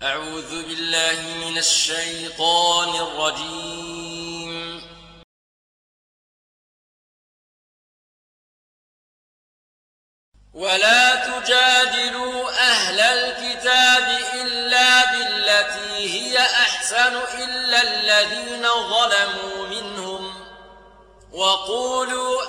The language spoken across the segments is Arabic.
أعوذ بالله من الشيطان الرجيم. ولا تجادلوا أهل الكتاب إلا بالتي هي أحسن إلا الذين ظلموا منهم وقولوا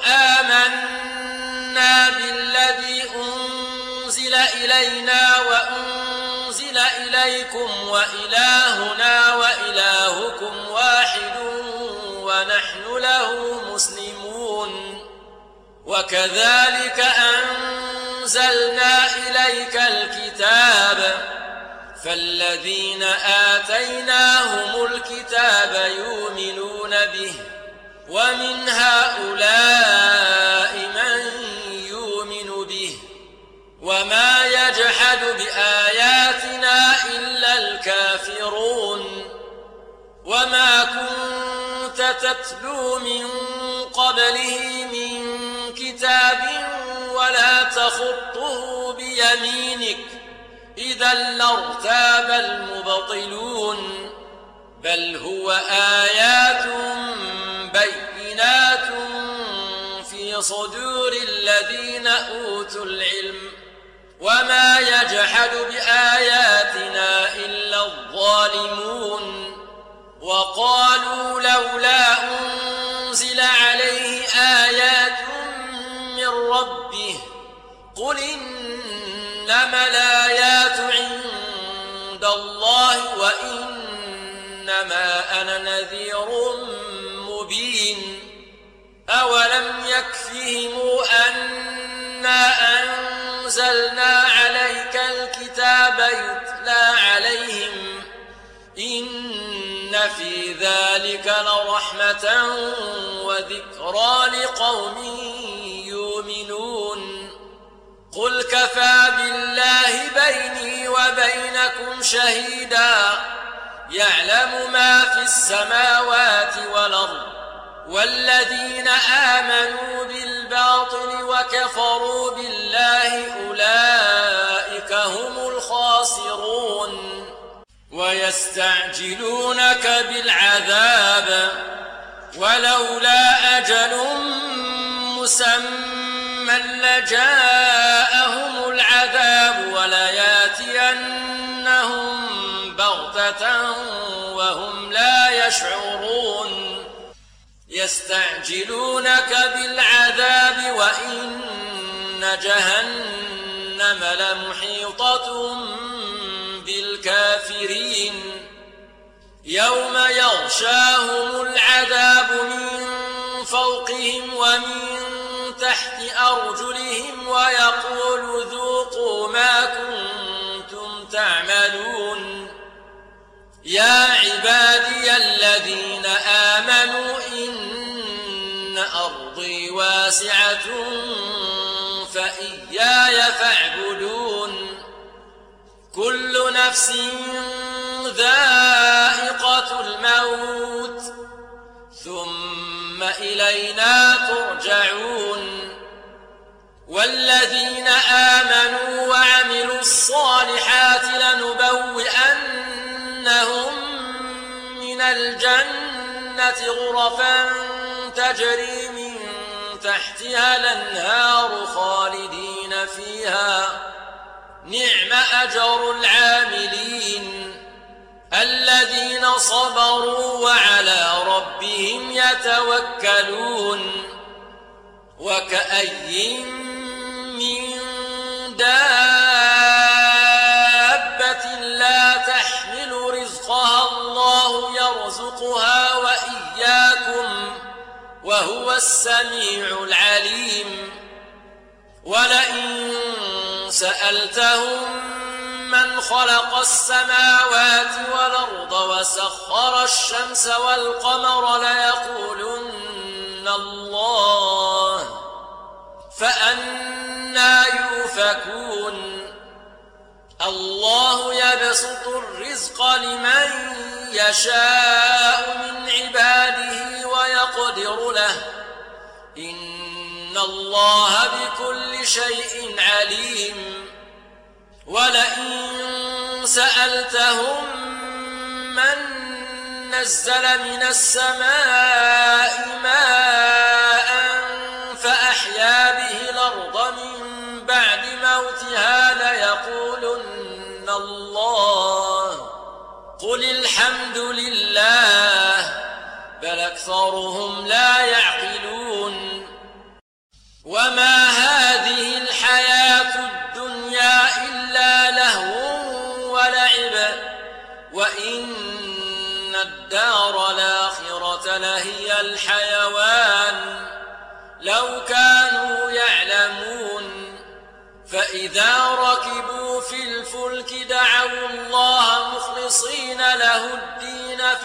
آمنا بالذي أنزل إلينا وأنزل إليكم وإلهنا وإلهكم واحد ونحن له مسلمون. وكذلك أنزلنا إليك الكتاب فالذين آتيناهم الكتاب يؤمنون به ومن هؤلاء من يؤمن به وما يجحد بآياتنا إلا الكافرون. وما كنت تتلو من قبله من كتاب ولا تخطه بيمينك إذا لارتاب المبطلون بل هو آيات بينات في صدور الذين أوتوا العلم وما يجحد بآياتنا إلا الظالمون. وقالوا لولا أنزل عليه آيات من ربه قل إنما الآيات عند الله وإنما أنا نذير مبين. أولم يكفهم أنا أنزلنا عليك الكتاب يتلى عليهم إن في ذلك لرحمة وذكرى لقوم يؤمنون. قل كفى بالله بيني وبينكم شهيدا يعلم ما في السماوات والأرض والذين آمنوا بالباطل وكفروا بالله أولئك هم الخاسرون. ويستعجلونك بالعذاب ولولا أجل مسمى لجاءهم العذاب ولياتينهم بغتة وهم لا يشعرون. يستعجلونك بالعذاب وإن جهنم لمحيطة بالكافرين يوم يغشاهم العذاب من فوقهم ومن تحت أرجلهم ويقول ذوقوا ما كنتم تعملون. يا عبادي الذين آمنوا إن أرضي واسعة فإياي فاعبدون. كل نفس ذائقة الموت ثم إلينا ترجعون. والذين آمنوا وعملوا الصالحات لنبوئنهم من الجنة غرفا تجري من تحتها الأنهار خالدين فيها نعم أجر العاملين الذين صبروا وعلى ربهم يتوكلون. وكأي من دابة لا تحمل رزقها الله يرزقها وإياكم وهو السميع العليم. ولئن سألتهم من خلق السماوات والأرض وسخر الشمس والقمر ليقولن الله فأنى يؤفكون. الله يبسط الرزق لمن يشاء من عباده ويقدر له إن الله بكل شيء عليم. ولئن سألتهم من نزل من السماء ماء فأحيا به الأرض من بعد موتها ليقولن الله قل الحمد لله بل أكثرهم لا يعقلون وما هذه الحياة الدنيا إلا لهو ولعب وإن الدار الآخرة لهي الحيوان لو كانوا يعلمون فإذا ركبوا في الفلك دعوا الله مخلصين له الدين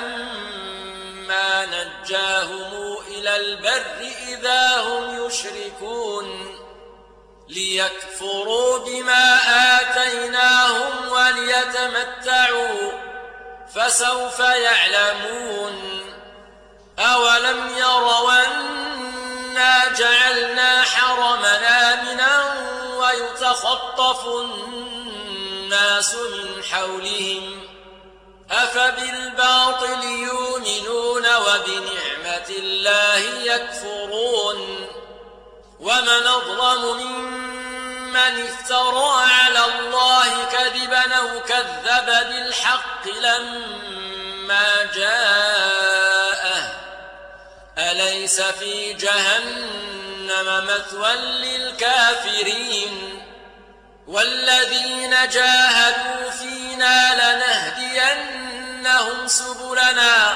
فلما نجاهم إلى البر إذا هم يشركون ليكفروا بما آتيناهم وليتمتعوا فسوف يعلمون أولم يروا أنا جعلنا حرمنا آمنا ويتخطف الناس من حولهم أفبالباطل يؤمنون وبنعمة الله يكفرون ومن أظلم ممن افترى على الله كذبا أو كذب بالحق لما جاءه أليس في جهنم مثوى للكافرين والذين جاهدوا فينا لنهدينهم سبلنا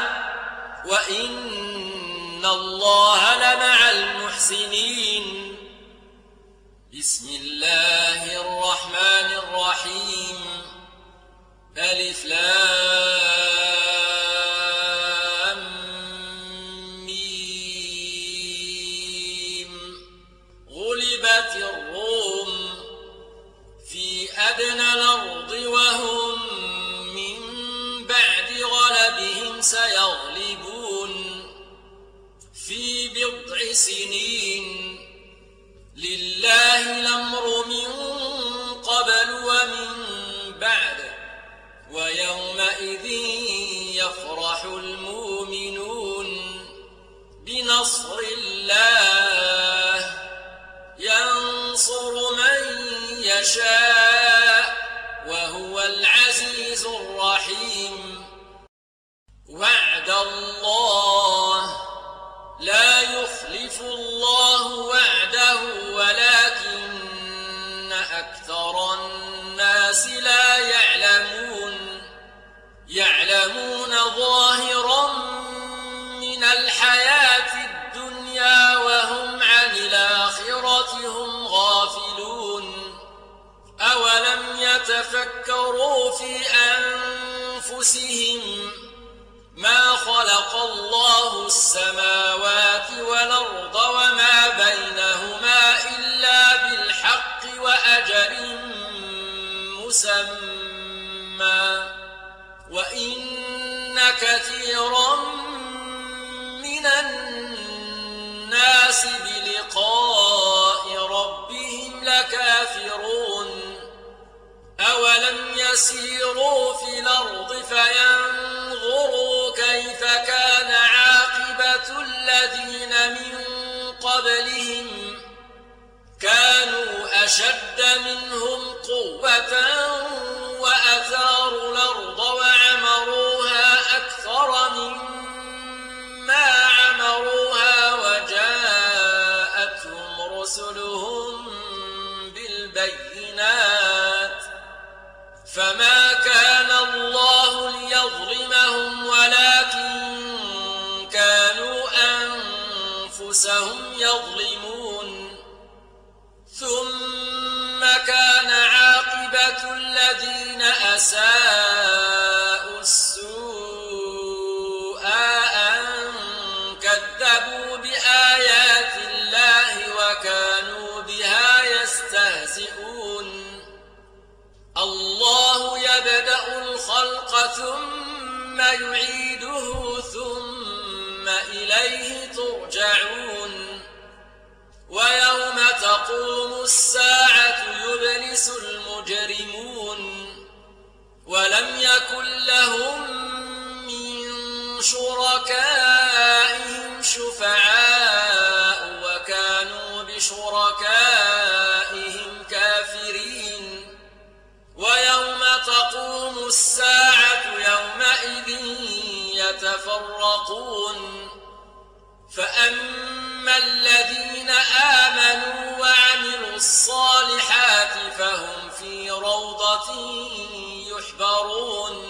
وإن الله لمع المحسنين بسم الله الرحمن الرحيم ألف لام ميم غلبت الروم في أدنى الأرض وهم من بعد غلبهم سيغلبون في بضع سنين لله الأمر من قبل ومن بعد ويومئذ يفرح المؤمنون بنصر الله ينصر من يشاء وهو العزيز الرحيم وعد الله لا يخلف الله وعده ولكن أكثر الناس لا يعلمون ظاهرا من الحياة الدنيا وهم عن الآخرة هم غافلون أولم يتفكروا في أنفسهم ما خلق الله السماوات والأرض وما بينهما إلا بالحق وأجل مسمى وإن كثيرا من الناس بلقاء ربهم لكافرون أولم يسيروا في الأرض فينظروا كيف كان عاقبة الذين من قبلهم كانوا أشد منهم قوة وأثاروا الأرض وعمروها أكثر مما عمروها وجاءتهم رسلهم بالبينات فما كان الله ليظلمهم ولكن كانوا أنفسهم يظلمون ثم كان عاقبة الذين أساءوا السوء أن كذبوا بآيات الله وكانوا بها يستهزئون الله يبدأ الخلق ثم يعيده ثم إليه ترجعون ويوم تقوم الساعة يبلس المجرمون ولم يكن لهم من شركائهم شفعاء وكانوا بشركائهم كافرين ويوم تقوم الساعة يومئذ يتفرقون فأما الذين آمنوا وعملوا الصالحات فهم في روضة يحبرون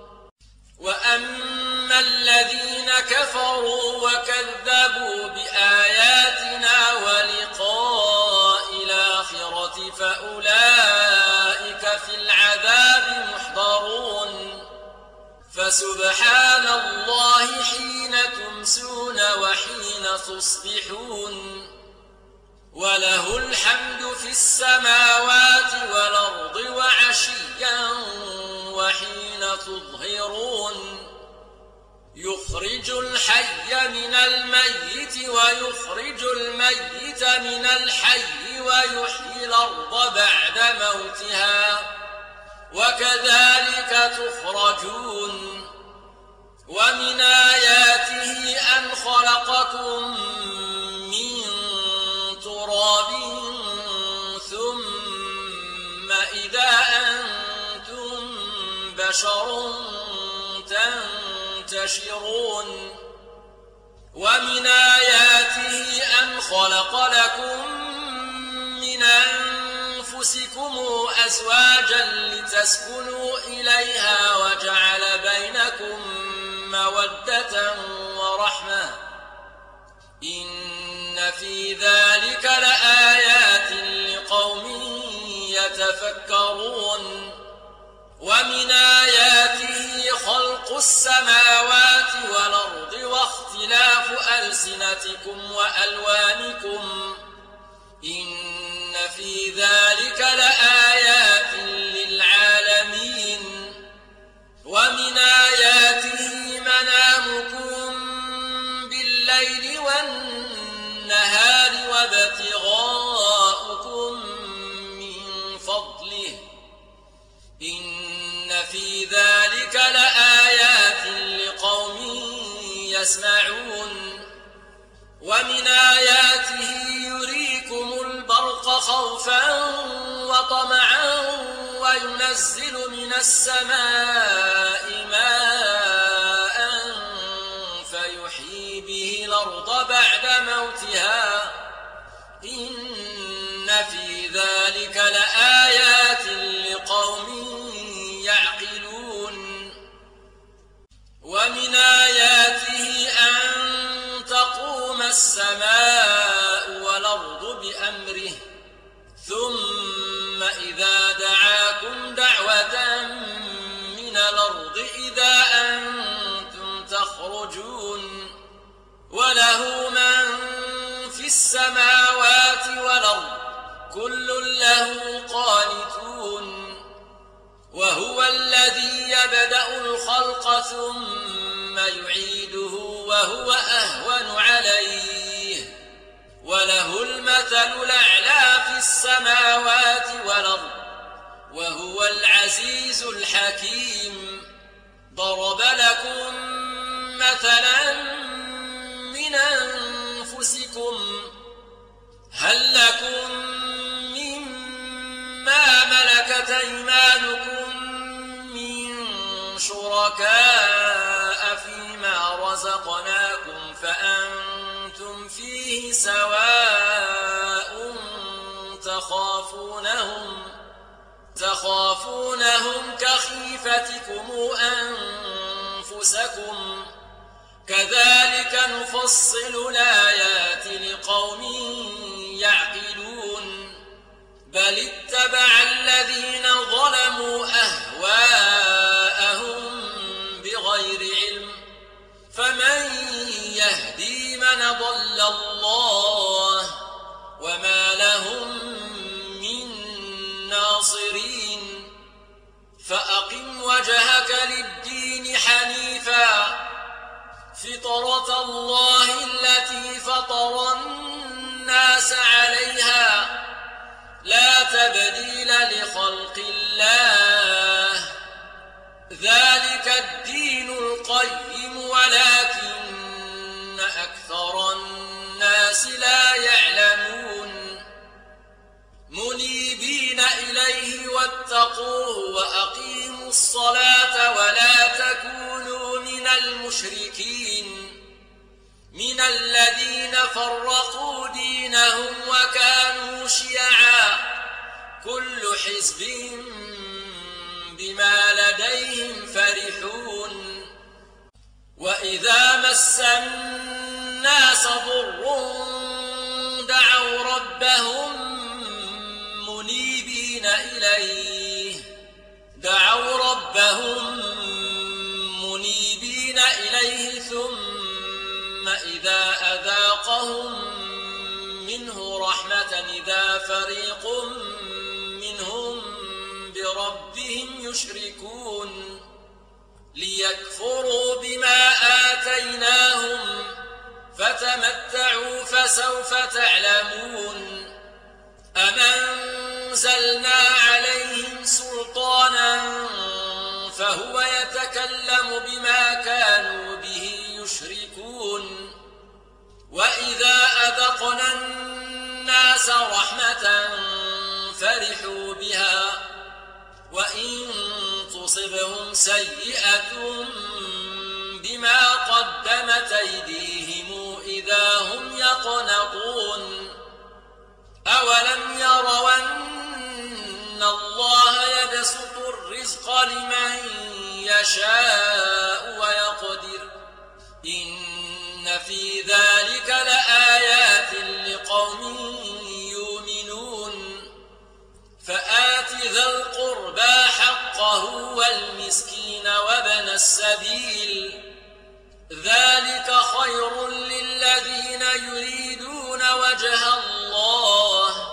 وأما الذين كفروا وكذبوا بآياتنا ولقاء الآخرة فأولئك في العذاب محضرون فسبحان الله حين تمسون وحين تصبحون وله الحمد في السماوات والأرض وعشيا وحين تظهرون يخرج الحي من الميت ويخرج الميت من الحي ويحيي الأرض بعد موتها وكذلك تخرجون ومن آياته أن خلقكم من تراب ثم إذا أنتم بشر تنتشرون ومن آياته أن خلق لكم من أنفسكم أزواجا لتسكنوا إليها وجعل بينكم مودة ورحمة إن في ذلك لآيات لقوم يتفكرون ومن آياته خلق السماوات والأرض واختلاف ألسنتكم وألوانكم إن في ذلك لآيات للعالمين ومن آياته منامكم بالليل والنهار وابتغاؤكم من فضله إن في ذلك لآيات لقوم يسمعون ومن آياته يريكم البرق خوفا وطمعا وينزل من السماء ماء فيحيي به الأرض بعد موتها إن في ذلك لآيات لقوم يعقلون ومن آياته أن تقوم السماء والأرض بأمره ثم إذا دعاكم دعوة من الأرض إذا أنتم تخرجون وله من في السماوات والأرض كل له قانتون وهو الذي يبدأ الخلق ثم يعيده وهو أهون عليه وله المثل الأعلى في السماوات والأرض وهو العزيز الحكيم ضرب لكم مثلا من أنفسكم هل لكم مما ملكت أيمانكم من شركاء فيما رزقناكم فأنتم فيه سواء تخافونهم كخيفتكم أنفسكم كذلك نفصل الآيات لقوم يعقلون بل اتبع الذين ظلموا أهواءهم بغير علم فمن يهدي من ضل الله وما لهم من ناصرين فأقم وجهك للدين حنيفا فطرة الله التي فطر الناس عليها لا تبديل لخلق الله ذلك الدين القيم ولكن أكثر الناس لا يعلمون منيبين إليه واتقوه وأقيموا الصلاة ولا تكونوا من المشركين من الذين فرقوا دينهم وكانوا شيعا كل حزب بما لديهم فرحون وإذا مس الناس ضر دعوا ربهم منيبين إليه ثم إذا أذاقهم منه رحمة إذا فريق منهم بربهم يشركون ليكفروا بما آتيناهم فتمتعوا فسوف تعلمون أم أنزلنا عليهم سلطانا فهو يتكلم بما كانوا به يشركون وإذا أذقنا الناس رحمة فرحوا بها وإن تصبهم سيئة بما قدمت أيديهم إذا هم يقنطون أولم يروا أن الله يبسط الرزق لمن يشاء ويقدر إن في ذلك لآيات لقوم يؤمنون فآت ذا القربى حقه والمسكين وابن السبيل ذلك خير للذين يريدون وجه الله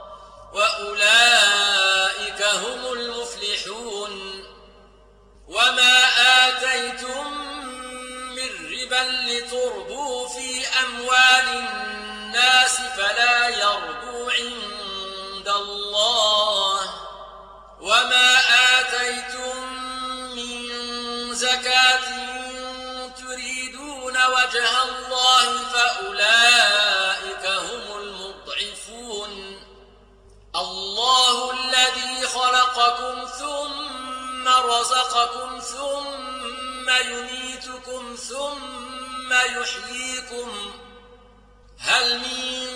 وأولئك هم المفلحون وما آتيتم من ربا لتربوا في أموال الناس فلا يربو عند الله وما آتيتم من زكاة تريدون وجه الله فأولئك هم المضعفون الله الذي خلقكم ثم رزقكم ثم يميتكم ثم يحييكم هل من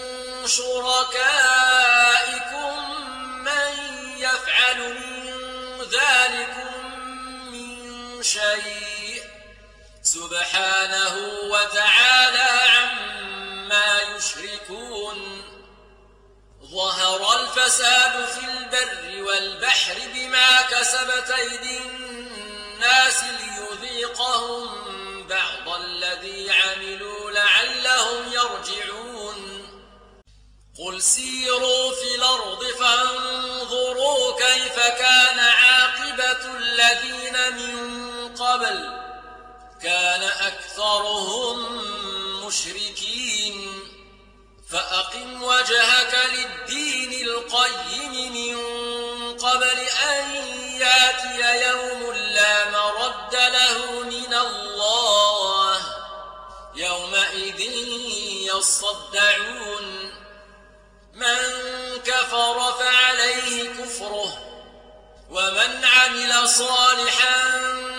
شركائكم من يفعل من ذلكم من شيء سبحانه وتعالى عما يشركون ظهر الفساد في البر والبحر بما كسبت أيدي الناس ليذيقهم بعض الذي عملوا لعلهم يرجعون قل سيروا في الأرض فانظروا كيف كان عاقبة الذين من قبل كان أكثرهم مشركين فأقم وجهك للدين القيم من قبل أن يأتي يوم لا مرد له من الله يومئذ يصدعون من كفر فعليه كفره ومن عمل صالحا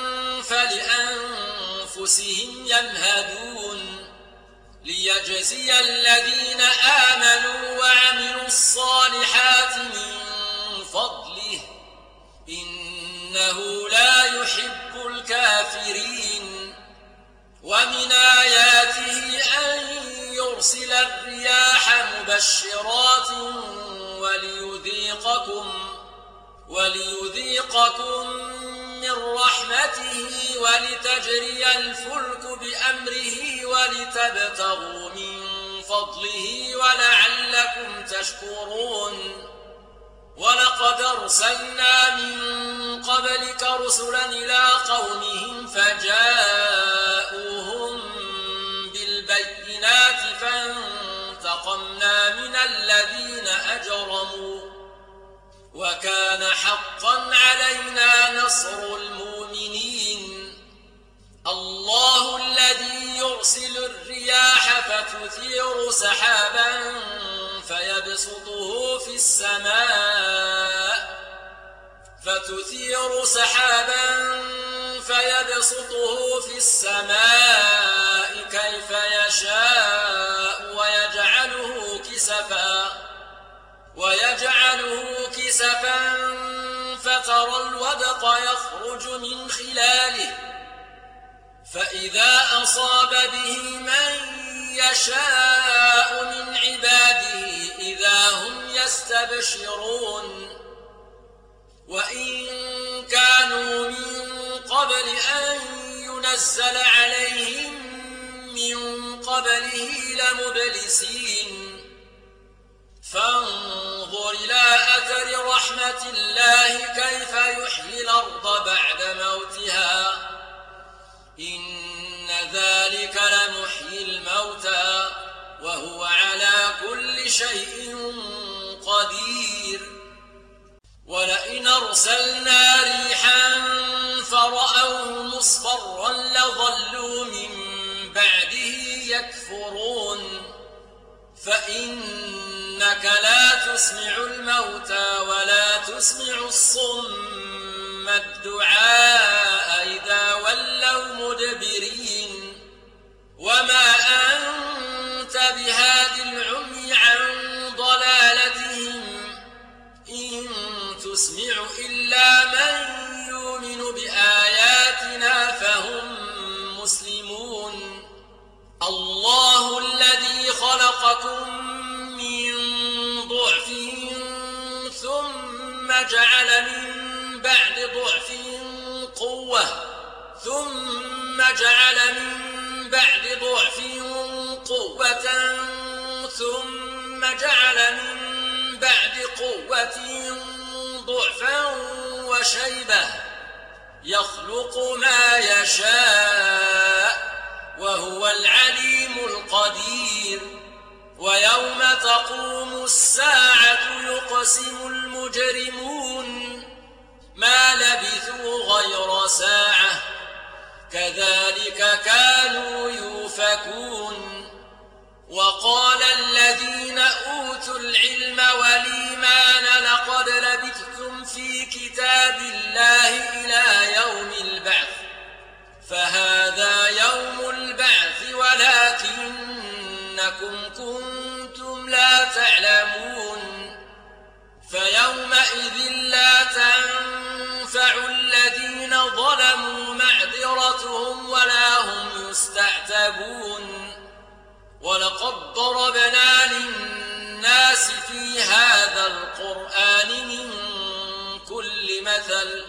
فلأنفسهم يمهدون ليجزي الذين آمنوا وعملوا الصالحات من فضله إنه لا يحب الكافرين ومن آياته أن يرسل الرياح مبشرات وليذيقكم من رحمته ولتجري الفلك بأمره ولتبتغوا من فضله ولعلكم تشكرون ولقد أرسلنا من قبلك رسلا إلى قومهم فجاءوهم بالبينات فانتقمنا من الذين أجرموا وكان حقا علينا نصر المؤمنين يرسل الرياح فتثير سحابا فيبسطه في السماء كيف يشاء ويجعله كسفا فترى الودق يخرج من خلاله فإذا أصاب به من يشاء من عباده إذا هم يستبشرون وإن كانوا من قبل أن ينزل عليهم من قبله لمبلسين فانظر إلى أثر رحمة الله كيف يحيي الأرض بعد موتها إن ذلك لمحيي الموتى وهو على كل شيء قدير ولئن أرسلنا ريحا فرأوه مصفرا لظلوا من بعده يكفرون فإنك لا تسمع الموتى ولا تسمع الصم الدعاء إذا ولوا مدبرين وما أنت بهاد العمي عن ضلالتهم إن تسمع إلا من يؤمن بآياتنا فهم مسلمون الله الذي خلقكم من ضعف ثم جعل من بعد ضعف قوة ثم جعل من بعد ضعف قوة ثم جعل من بعد قوة ضعفا وشيبة يخلق ما يشاء وهو العليم القدير ويوم تقوم الساعة يقسم المجرمون ما لبثوا غير ساعة كذلك كانوا يؤفكون وقال الذين أوتوا العلم والإيمان لقد لبثتم في كتاب الله إلى يوم البعث فهذا يوم البعث ولكنكم كنتم لا تعلمون فيومئذ لا تنفع الذين ظلموا معذرتهم ولا هم يستعتبون ولقد ضربنا للناس في هذا القرآن من كل مثل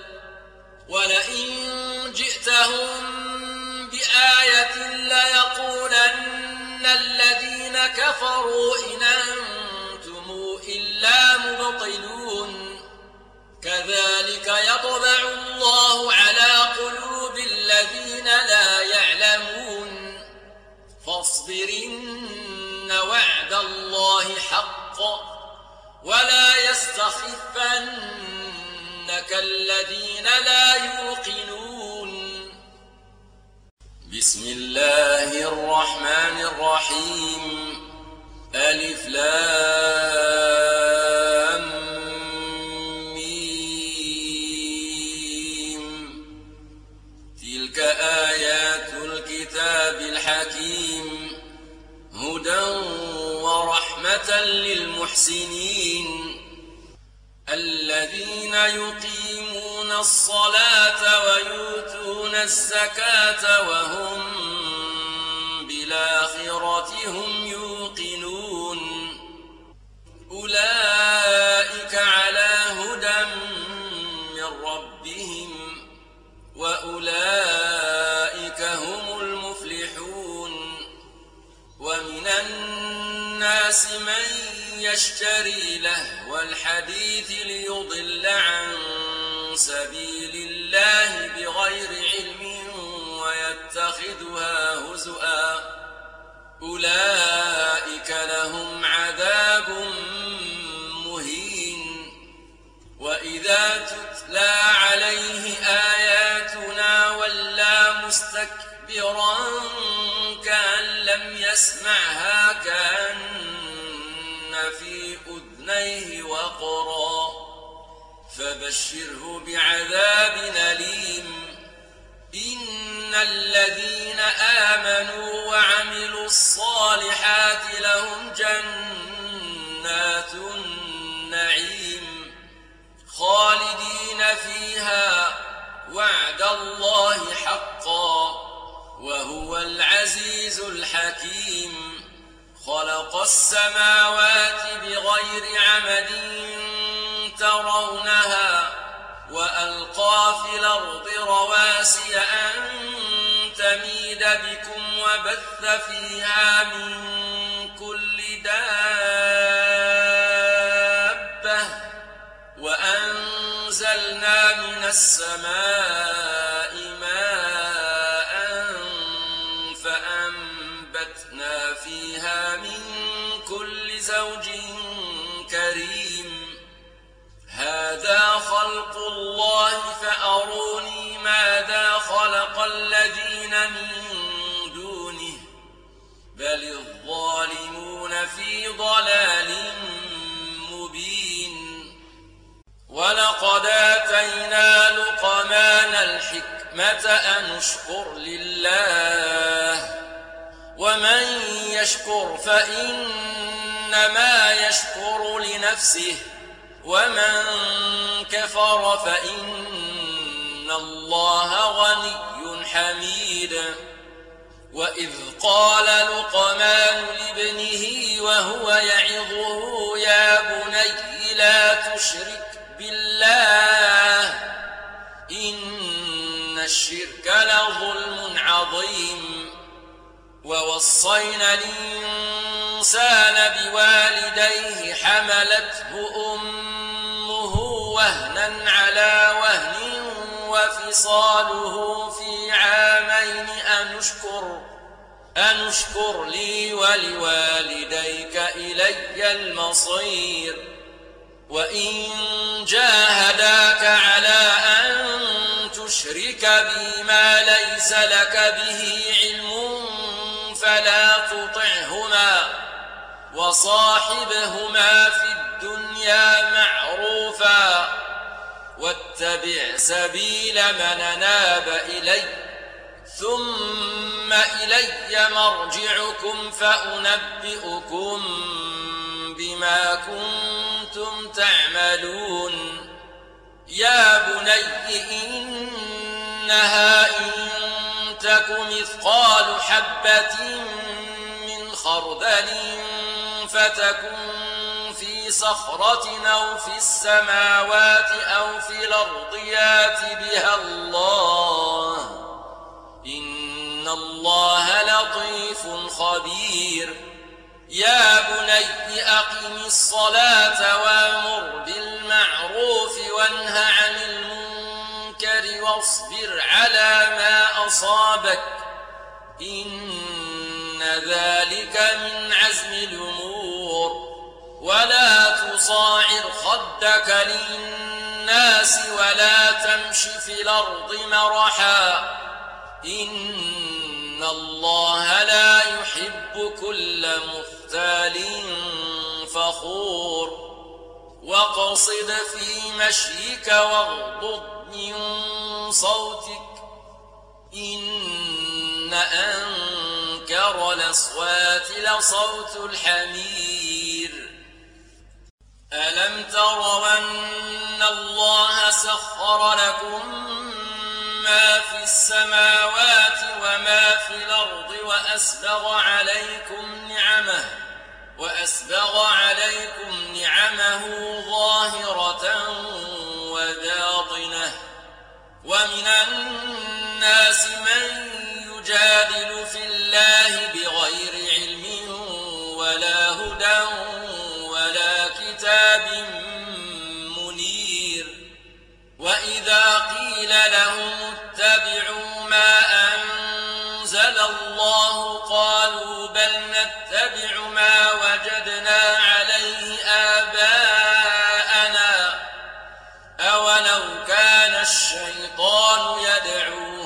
ولئن جئتهم بآية ليقولن الذين كفروا إن أنتم إلا مبطلون كذلك يطبع الله على قلوب الذين لا يعلمون فاصبر إن وعد الله حق ولا يستخفنك الذين لا يوقنون بسم الله الرحمن الرحيم ألف لام ميم تلك آيات الكتاب الحكيم هدى ورحمة للمحسنين الذين يقيمون الصلاة ويؤتون الزكاة وهم بالآخرة هم يوقنون أولئك على هدى من ربهم وأولئك هم المفلحون ومن الناس من يشتري لهو الحديث ليضل عن سبيل الله بغير علم ويتخذها هزؤا أولئك لهم عذاب مهين وإذا تتلى عليه آياتنا ولى مستكبرا كان يسمعها كأن في أذنيه وقرا فبشره بعذاب أليم. إن الذين آمنوا وعملوا الصالحات لهم جنات النعيم خالدين فيها وعد الله حقا وهو العزيز الحكيم. خلق السماوات بغير عمد ترونها وألقى في الأرض رواسي أن تميد بكم وبث فيها من كل دابة وأنزلنا من السماء ماء فأنبتنا فيها من كل زوج كريم. هذا خلق الله فأروني ماذا خلق الذين من دونه بل الظالمون في ضلال مبين. ولقد آتينا لقمان الحكمة أن اشكر لله ومن يشكر فإنما يشكر لنفسه ومن كفر فإن الله غني حميد. وإذ قال لقمان لابنه وهو يعظه يا بني لا تشرك بالله إن الشرك لظلم عظيم. ووصينا الإنسان بوالديه حملته أمه وهنا على وهن وفصاله في عامين أن اشكر لي ولوالديك إلي المصير. وإن جاهداك على أن تشرك بي ما ليس لك به علم فلا تطعهما وصاحبهما في الدنيا معروفا واتبع سبيل من أناب إلي ثم إلي مرجعكم فأنبئكم بما كنتم تعملون. يا بني إنها إن تك مثقال حبة من خردل فتكن في صخرة أو في السماوات أو في الأرض يات بها الله إن الله لطيف خبير. يا بني أقم الصلاة وأمر بالمعروف وانه عن المنكر واصبر على ما أصابك إن ذلك من عزم الأمور. ولا تصاعر خدك للناس ولا تمش في الأرض مرحا إن الله لا يحب كل مختال فخور. واقصد في مشيك واغضض من صوتك إن أنكر الأصوات لصوت الحمير. ألم تروا أن الله سخر لكم ما في السماوات وما في الأرض وأسبغ عليكم نعمه ظاهرة وباطنة ومن الناس من يجادل في الله بغير علم ولا هدى ولا كتاب منير. وإذا قيل لهم اتبعوا ما أنزل الله قالوا بل نتبع ما وجدنا عليه آباءنا أولو كان الشيطان يدعو